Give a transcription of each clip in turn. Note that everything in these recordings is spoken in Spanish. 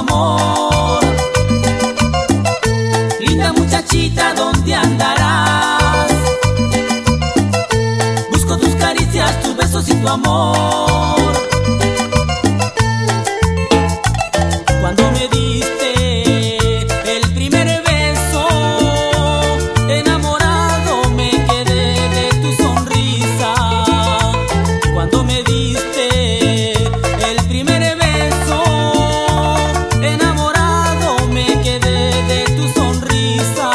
amor. Linda muchachita, ¿dónde andarás? Busco tus caricias, tus besos y tu amor. Cuando me diste el primer beso, enamorado me quedé de tu sonrisa. Cuando me diste el primer beso, enamorado me quedé de tu sonrisa.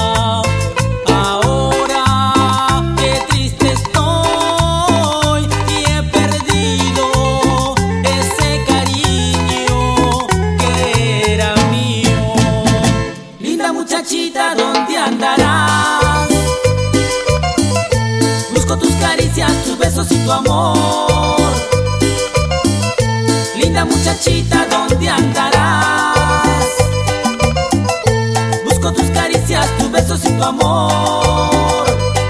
Ahora qué triste estoy y he perdido ese cariño que era mío. Linda muchachita, ¿dónde andarás? Busco tus caricias, tus besos y tu amor. Linda muchachita, ¿dónde andarás? Busco tus caricias, tus besos y tu amor.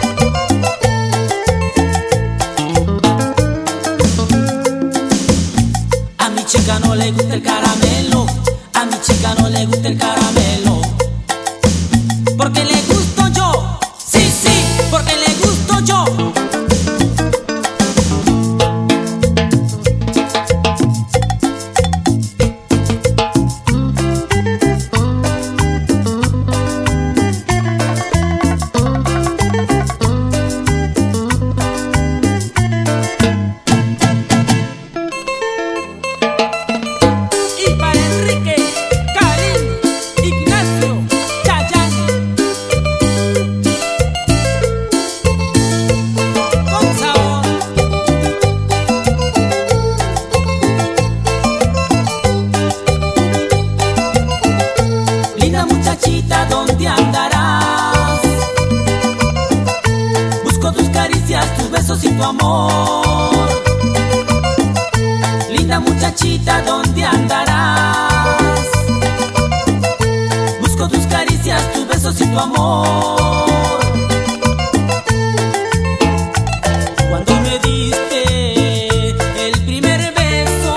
A mi chica no le gusta el caramelo, a mi chica no le gusta el caramelo. Porque le gusto yo, sí, sí, porque le gusto yo. Y para Enrique, Karim, Ignacio, Chayanne, con sabor. Linda muchachita, ¿dónde andarás? Busco tus caricias, tus besos y tu amor. Linda muchachita, ¿dónde andarás? Busco tus caricias, tus besos y tu amor. Cuando me diste el primer beso,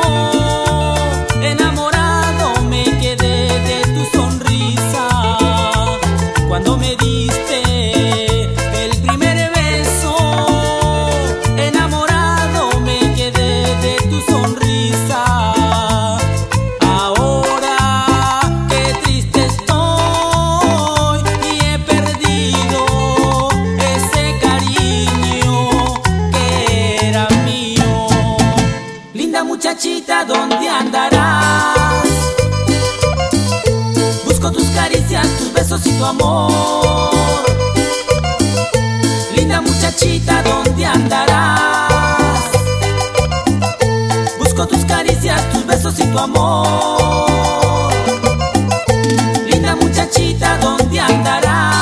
enamorado me quedé de tu sonrisa. Cuando me diste el primer beso, enamorado me quedé de tu sonrisa. Ahora qué triste estoy y he perdido ese cariño que era mío. Linda muchachita, ¿dónde andarás? Busco tus caricias, tus besos y tu amor. Linda muchachita, ¿dónde andarás? Busco tus caricias, tus besos y tu amor. Linda muchachita, ¿dónde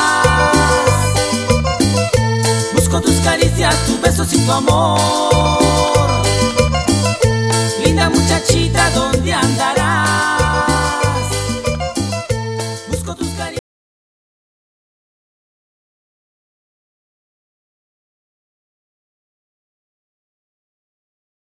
andarás? Busco tus caricias, tus besos y tu amor.